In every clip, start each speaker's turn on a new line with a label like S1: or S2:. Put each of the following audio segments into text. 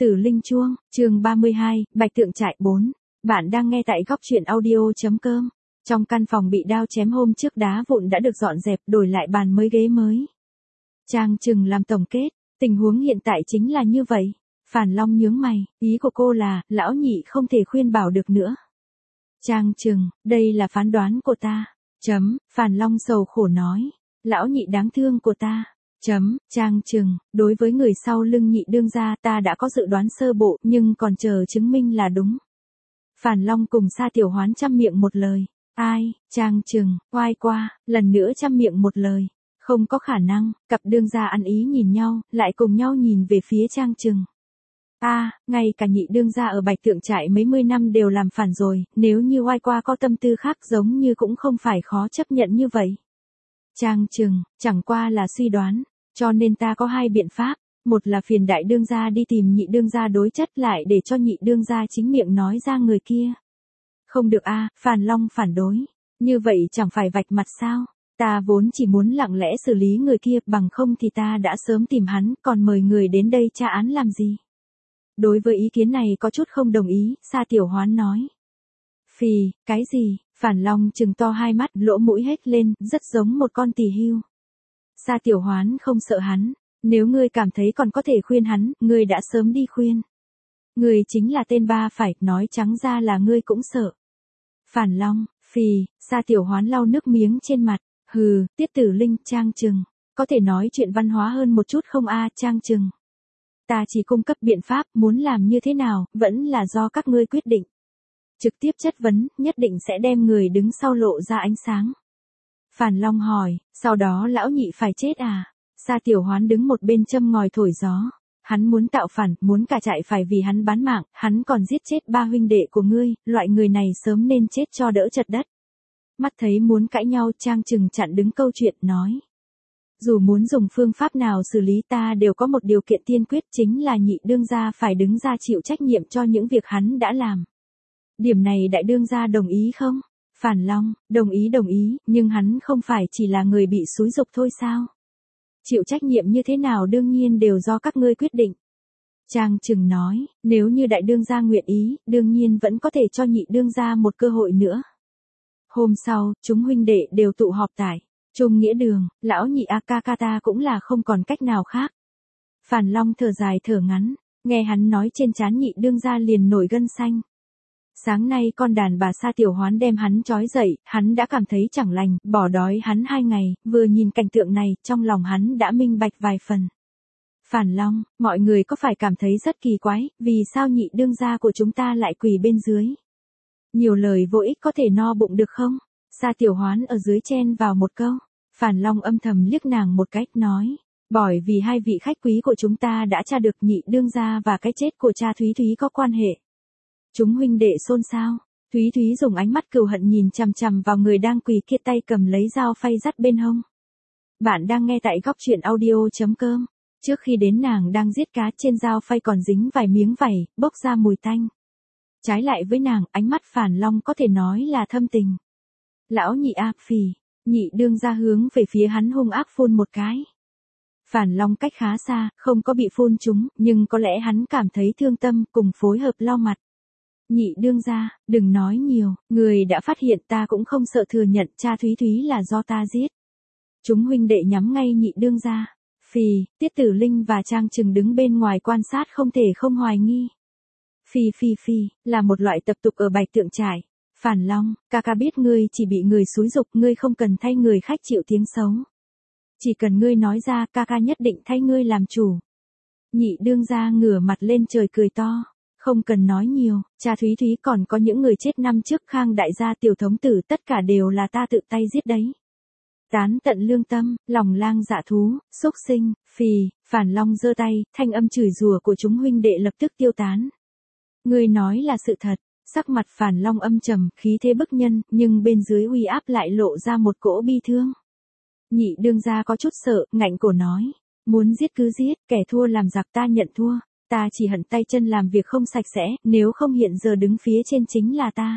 S1: Tử Linh Chuông, chương 32, Bạch Tượng Trại 4. Bạn đang nghe tại góc truyện audio.com. Trong căn phòng bị đao chém hôm trước đá vụn đã được dọn dẹp, đổi lại bàn mới ghế mới. Trang Trừng làm tổng kết, tình huống hiện tại chính là như vậy. Phản Long nhướng mày, ý của cô là, lão nhị không thể khuyên bảo được nữa. Trang Trừng, đây là phán đoán của ta. Phản Long sầu khổ nói, lão nhị đáng thương của ta. Trang Trừng, đối với người sau lưng nhị đương gia ta đã có dự đoán sơ bộ nhưng còn chờ chứng minh là đúng. Phản Long cùng Sa Tiểu Hoán chăm miệng một lời. Ai, Trang Trừng, oai qua, lần nữa chăm miệng một lời. Không có khả năng, cặp đương gia ăn ý nhìn nhau, lại cùng nhau nhìn về phía Trang Trừng. Ngay cả nhị đương gia ở Bạch Tượng Trại mấy mươi năm đều làm phản rồi, nếu như oai qua có tâm tư khác giống như cũng không phải khó chấp nhận như vậy. Trang Trừng, chẳng qua là suy đoán, cho nên ta có hai biện pháp, một là phiền đại đương gia đi tìm nhị đương gia đối chất lại để cho nhị đương gia chính miệng nói ra người kia. Không được Phản Long phản đối, như vậy chẳng phải vạch mặt sao, ta vốn chỉ muốn lặng lẽ xử lý người kia bằng không thì ta đã sớm tìm hắn còn mời người đến đây tra án làm gì. Đối với ý kiến này có chút không đồng ý, Sa Tiểu Hoán nói. Phì, cái gì? Phản Long trừng to hai mắt, lỗ mũi hết lên, rất giống một con tỳ hưu. Sa Tiểu Hoán không sợ hắn, nếu ngươi cảm thấy còn có thể khuyên hắn, ngươi đã sớm đi khuyên. Ngươi chính là tên ba phải, nói trắng ra là ngươi cũng sợ. Phản Long, phì, Sa Tiểu Hoán lau nước miếng trên mặt, hừ, Tiết Tử Linh, Trang Trừng, có thể nói chuyện văn hóa hơn một chút không Trang Trừng. Ta chỉ cung cấp biện pháp, muốn làm như thế nào, vẫn là do các ngươi quyết định. Trực tiếp chất vấn, nhất định sẽ đem người đứng sau lộ ra ánh sáng. Phản Long hỏi, sau đó lão nhị phải chết Sa Tiểu Hoán đứng một bên châm ngòi thổi gió. Hắn muốn tạo phản, muốn cả trại phải vì hắn bán mạng, hắn còn giết chết ba huynh đệ của ngươi, loại người này sớm nên chết cho đỡ chật đất. Mắt thấy muốn cãi nhau, Trang Trừng chặn đứng câu chuyện, nói. Dù muốn dùng phương pháp nào xử lý ta đều có một điều kiện tiên quyết chính là nhị đương gia phải đứng ra chịu trách nhiệm cho những việc hắn đã làm. Điểm này đại đương gia đồng ý không? Phản Long, đồng ý, nhưng hắn không phải chỉ là người bị xúi giục thôi sao? Chịu trách nhiệm như thế nào đương nhiên đều do các ngươi quyết định. Trang Trừng nói, nếu như đại đương gia nguyện ý, đương nhiên vẫn có thể cho nhị đương gia một cơ hội nữa. Hôm sau, chúng huynh đệ đều tụ họp tại Trung Nghĩa Đường, lão nhị ta cũng là không còn cách nào khác. Phản Long thở dài thở ngắn, nghe hắn nói trên trán nhị đương gia liền nổi gân xanh. Sáng nay con đàn bà Sa Tiểu Hoán đem hắn trói dậy, hắn đã cảm thấy chẳng lành, bỏ đói hắn 2 ngày, vừa nhìn cảnh tượng này, trong lòng hắn đã minh bạch vài phần. Phản Long, mọi người có phải cảm thấy rất kỳ quái, vì sao nhị đương gia của chúng ta lại quỳ bên dưới? Nhiều lời vô ích có thể no bụng được không? Sa Tiểu Hoán ở dưới chen vào một câu. Phản Long âm thầm liếc nàng một cách nói. Bởi vì hai vị khách quý của chúng ta đã tra được nhị đương gia và cái chết của cha Thúy Thúy có quan hệ. Chúng huynh đệ xôn xao. Thúy Thúy dùng ánh mắt cừu hận nhìn chằm chằm vào người đang quỳ kia, tay cầm lấy dao phay dắt bên hông. Bạn đang nghe tại góc truyện audio.com. Trước khi đến nàng đang giết cá, trên dao phay còn dính vài miếng vảy, bốc ra mùi tanh. Trái lại với nàng, ánh mắt Phản Long có thể nói là thâm tình. Lão nhị phì, nhị đương gia hướng về phía hắn hung ác phun một cái. Phản Long cách khá xa, không có bị phun trúng, nhưng có lẽ hắn cảm thấy thương tâm, cùng phối hợp lau mặt. Nhị đương gia, đừng nói nhiều, người đã phát hiện ta cũng không sợ thừa nhận cha Thúy Thúy là do ta giết. Chúng huynh đệ nhắm ngay nhị đương gia. Phì, Tiết Tử Linh và Trang Trừng đứng bên ngoài quan sát không thể không hoài nghi. Phi, là một loại tập tục ở Bạch Tượng Trại. Phản Long, ca biết ngươi chỉ bị người xúi giục, ngươi không cần thay người khách chịu tiếng xấu. Chỉ cần ngươi nói ra, ca nhất định thay ngươi làm chủ. Nhị đương gia ngửa mặt lên trời cười to. Không cần nói nhiều, cha Thúy Thúy còn có những người chết năm trước, Khang đại gia, Tiểu thống tử, tất cả đều là ta tự tay giết đấy. Tán tận lương tâm, lòng lang dạ thú, xúc sinh, phì. Phản Long giơ tay, thanh âm chửi rủa của chúng huynh đệ lập tức tiêu tán. Ngươi nói là sự thật. Sắc mặt Phản Long âm trầm, khí thế bức nhân, nhưng bên dưới uy áp lại lộ ra một cỗ bi thương. Nhị đương gia có chút sợ, ngạnh cổ nói. Muốn giết cứ giết, kẻ thua làm giặc, ta nhận thua. Ta chỉ hận tay chân làm việc không sạch sẽ, nếu không hiện giờ đứng phía trên chính là ta.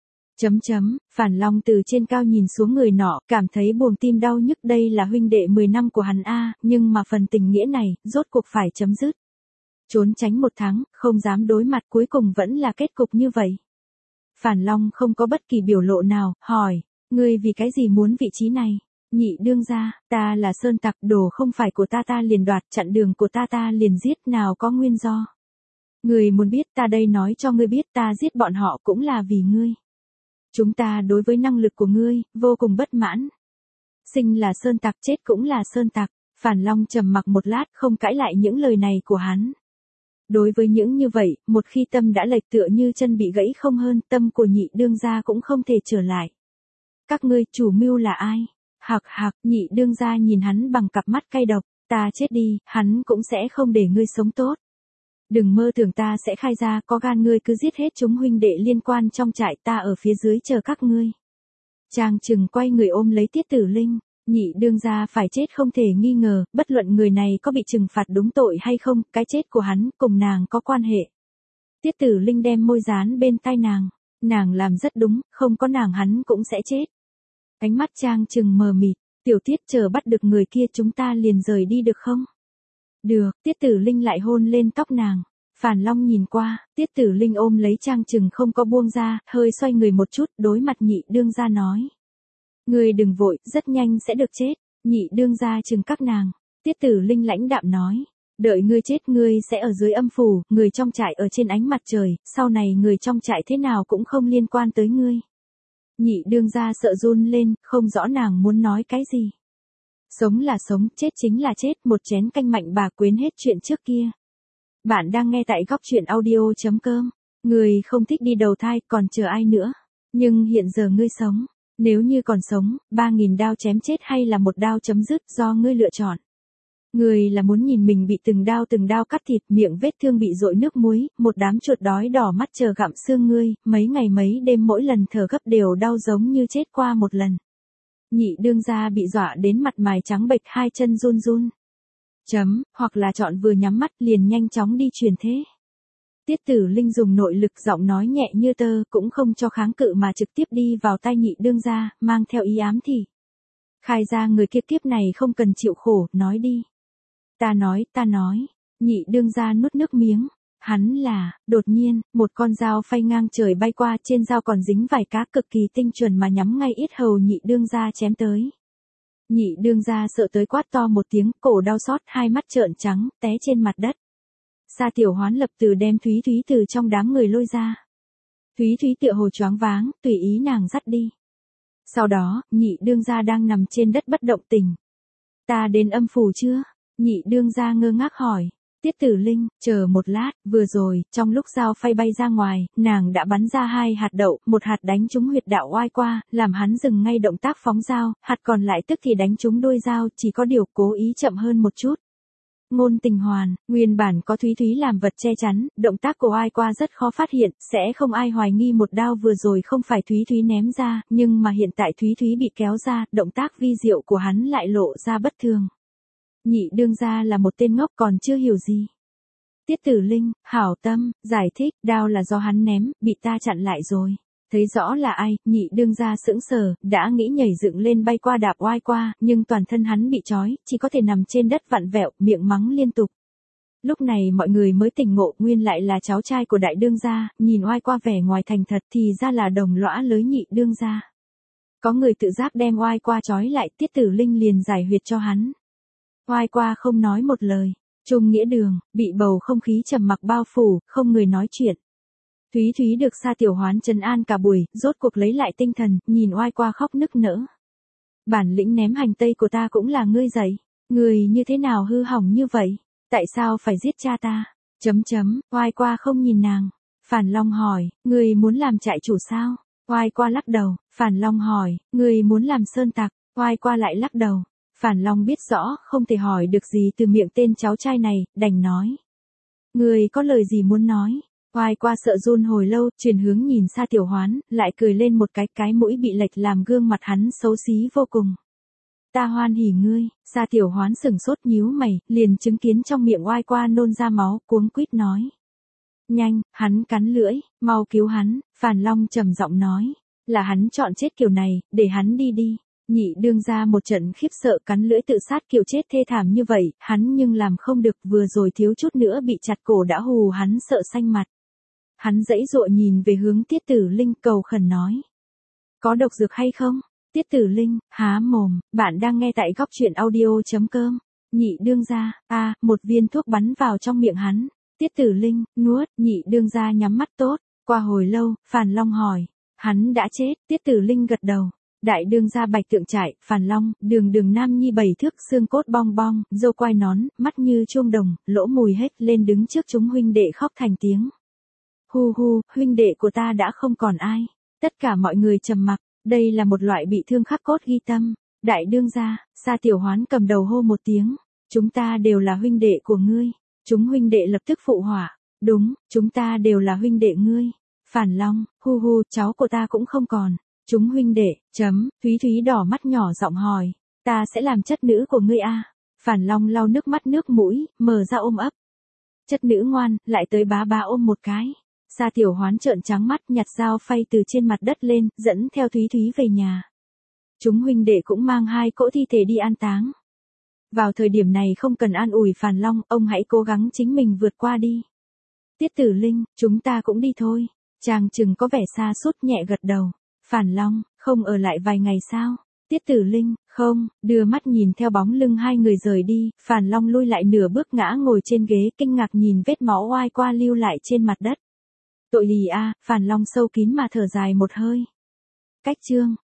S1: Phản Long từ trên cao nhìn xuống người nọ, cảm thấy buồng tim đau nhức, đây là huynh đệ 10 năm của hắn nhưng mà phần tình nghĩa này, rốt cuộc phải chấm dứt. Trốn tránh 1 tháng, không dám đối mặt cuối cùng vẫn là kết cục như vậy. Phản Long không có bất kỳ biểu lộ nào, hỏi, ngươi vì cái gì muốn vị trí này? Nhị đương gia, ta là sơn tặc, đồ không phải của ta liền đoạt, chặn đường của ta liền giết, nào có nguyên do. Ngươi muốn biết, ta đây nói cho ngươi biết, ta giết bọn họ cũng là vì ngươi. Chúng ta đối với năng lực của ngươi, vô cùng bất mãn. Sinh là sơn tặc, chết cũng là sơn tặc. Phản Long trầm mặc một lát, không cãi lại những lời này của hắn. Đối với những như vậy, một khi tâm đã lệch tựa như chân bị gãy không hơn, tâm của nhị đương gia cũng không thể trở lại. Các ngươi, chủ mưu là ai? Hạc hạc, nhị đương gia nhìn hắn bằng cặp mắt cay độc, ta chết đi, hắn cũng sẽ không để ngươi sống tốt. Đừng mơ tưởng ta sẽ khai ra, có gan ngươi cứ giết hết chúng huynh đệ liên quan trong trại, ta ở phía dưới chờ các ngươi. Trang Trừng quay người ôm lấy Tiết Tử Linh. Nhị đương gia phải chết không thể nghi ngờ, bất luận người này có bị trừng phạt đúng tội hay không, cái chết của hắn cùng nàng có quan hệ. Tiết Tử Linh đem môi dán bên tai nàng làm rất đúng, không có nàng hắn cũng sẽ chết. Ánh mắt Trang Trừng mờ mịt, tiểu Tiết chờ bắt được người kia chúng ta liền rời đi được không? Được, Tiết Tử Linh lại hôn lên tóc nàng. Phản Long nhìn qua, Tiết Tử Linh ôm lấy Trang Trừng không có buông ra, hơi xoay người một chút, đối mặt nhị đương gia nói. Ngươi đừng vội, rất nhanh sẽ được chết. Nhị đương gia trừng các nàng. Tiết Tử Linh lãnh đạm nói. Đợi ngươi chết ngươi sẽ ở dưới âm phủ, người trong trại ở trên ánh mặt trời, sau này người trong trại thế nào cũng không liên quan tới ngươi. Nhị đương gia sợ run lên, không rõ nàng muốn nói cái gì. Sống là sống, chết chính là chết, một chén canh mạnh bà quên hết chuyện trước kia. Bạn đang nghe tại góc truyện audio.com. Ngươi không thích đi đầu thai, còn chờ ai nữa. Nhưng hiện giờ ngươi sống. Nếu như còn sống, 3.000 đao chém chết hay là một đao chấm dứt do ngươi lựa chọn. Ngươi là muốn nhìn mình bị từng đao cắt thịt, miệng vết thương bị dội nước muối, một đám chuột đói đỏ mắt chờ gặm xương ngươi, mấy ngày mấy đêm mỗi lần thở gấp đều đau giống như chết qua một lần. Nhị đương gia bị dọa đến mặt mày trắng bệch, hai chân run run. Hoặc là chọn vừa nhắm mắt liền nhanh chóng đi truyền thế. Tiết Tử Linh dùng nội lực giọng nói nhẹ như tơ, cũng không cho kháng cự mà trực tiếp đi vào tai nhị đương gia, mang theo ý ám thị. Khai ra người kia kiếp này không cần chịu khổ, nói đi. Ta nói, nhị đương gia nuốt nước miếng. Hắn là, đột nhiên, một con dao phay ngang trời bay qua, trên dao còn dính vài cá cực kỳ tinh chuẩn mà nhắm ngay yết hầu nhị đương gia chém tới. Nhị đương gia sợ tới quát to một tiếng, cổ đau xót, hai mắt trợn trắng, té trên mặt đất. Sa Tiểu Hoán lập từ đem Thúy Thúy từ trong đám người lôi ra. Thúy Thúy tựa hồ choáng váng, tùy ý nàng dắt đi. Sau đó, nhị đương gia đang nằm trên đất bất động tình. Ta đến âm phủ chưa? Nhị đương gia ngơ ngác hỏi. Tiết Tử Linh, chờ một lát, vừa rồi, trong lúc dao phay bay ra ngoài, nàng đã bắn ra 2 hạt đậu, một hạt đánh trúng huyệt đạo oai qua, làm hắn dừng ngay động tác phóng dao, hạt còn lại tức thì đánh trúng đuôi dao, chỉ có điều cố ý chậm hơn một chút. Ngôn Tình Hoàn, nguyên bản có Thúy Thúy làm vật che chắn, động tác của oai qua rất khó phát hiện, sẽ không ai hoài nghi một đao vừa rồi không phải Thúy Thúy ném ra, nhưng mà hiện tại Thúy Thúy bị kéo ra, động tác vi diệu của hắn lại lộ ra bất thường. Nhị đương gia là một tên ngốc còn chưa hiểu gì. Tiết Tử Linh, hảo tâm, giải thích, đao là do hắn ném, bị ta chặn lại rồi. Thấy rõ là ai, nhị đương gia sững sờ, đã nghĩ nhảy dựng lên bay qua đạp oai qua, nhưng toàn thân hắn bị trói, chỉ có thể nằm trên đất vặn vẹo, miệng mắng liên tục. Lúc này mọi người mới tỉnh ngộ, nguyên lại là cháu trai của đại đương gia, nhìn oai qua vẻ ngoài thành thật thì ra là đồng lõa lới nhị đương gia. Có người tự giác đem oai qua trói lại, Tiết Tử Linh liền giải huyệt cho hắn. Oai qua không nói một lời, Trung nghĩa đường, bị bầu không khí trầm mặc bao phủ, không người nói chuyện. Thúy Thúy được Sa Tiểu Hoán trấn an cả buổi, rốt cuộc lấy lại tinh thần, nhìn oai qua khóc nức nở. Bản lĩnh ném hành tây của ta cũng là ngươi dạy, người như thế nào hư hỏng như vậy, tại sao phải giết cha ta? Oai qua không nhìn nàng. Phản Long hỏi, người muốn làm trại chủ sao? Oai qua lắc đầu. Phản Long hỏi, người muốn làm sơn tặc? Oai qua lại lắc đầu. Phản Long biết rõ, không thể hỏi được gì từ miệng tên cháu trai này, đành nói. Người có lời gì muốn nói? Oai qua sợ run hồi lâu, chuyển hướng nhìn Sa Tiểu Hoán, lại cười lên một cái mũi bị lệch làm gương mặt hắn xấu xí vô cùng. Ta hoan hỉ ngươi. Sa Tiểu Hoán sừng sốt nhíu mày, liền chứng kiến trong miệng oai qua nôn ra máu, cuống quýt nói. Nhanh, hắn cắn lưỡi, mau cứu hắn. Phản Long trầm giọng nói. Là hắn chọn chết kiểu này, để hắn đi đi. Nhị đương gia một trận khiếp sợ cắn lưỡi tự sát kiểu chết thê thảm như vậy, hắn nhưng làm không được, vừa rồi thiếu chút nữa bị chặt cổ đã hù hắn sợ xanh mặt. Hắn giãy giụa nhìn về hướng Tiết Tử Linh cầu khẩn nói. Có độc dược hay không? Tiết Tử Linh, há mồm, bạn đang nghe tại góc truyện audio.com. Nhị đương gia, một viên thuốc bắn vào trong miệng hắn. Tiết Tử Linh, nuốt, nhị đương gia nhắm mắt tốt. Qua hồi lâu, Phàn Long hỏi. Hắn đã chết, Tiết Tử Linh gật đầu. Đại đương gia Bạch Tượng Trại, Phàn Long, đường nam nhi 7 thước xương cốt bong bong, râu quai nón, mắt như chuông đồng, lỗ mùi hết lên đứng trước chúng huynh đệ khóc thành tiếng. Hu hu, huynh đệ của ta đã không còn ai. Tất cả mọi người trầm mặc, đây là một loại bị thương khắc cốt ghi tâm. Đại đương gia, Sa Tiểu Hoán cầm đầu hô một tiếng. Chúng ta đều là huynh đệ của ngươi. Chúng huynh đệ lập tức phụ họa. Đúng, chúng ta đều là huynh đệ ngươi. Phàn Long, hu hu, cháu của ta cũng không còn. Chúng huynh đệ, Thúy Thúy đỏ mắt nhỏ giọng hỏi. Ta sẽ làm chất nữ của ngươi a. Phàn Long lau nước mắt nước mũi, mở ra ôm ấp. Chất nữ ngoan, lại tới bá bá ôm một cái. Sa Tiểu Hoán trợn trắng mắt nhặt dao phay từ trên mặt đất lên, dẫn theo Thúy Thúy về nhà. Chúng huynh đệ cũng mang 2 cỗ thi thể đi an táng. Vào thời điểm này không cần an ủi Phàn Long, ông hãy cố gắng chính mình vượt qua đi. Tiết Tử Linh, chúng ta cũng đi thôi. Chàng chừng có vẻ xa sút nhẹ gật đầu. Phàn Long, không ở lại vài ngày sao? Tiết Tử Linh, không, đưa mắt nhìn theo bóng lưng 2 người rời đi, Phàn Long lui lại nửa bước ngã ngồi trên ghế kinh ngạc nhìn vết máu oai qua lưu lại trên mặt đất. Tội lì a, Phàn Long sâu kín mà thở dài một hơi. Cách chương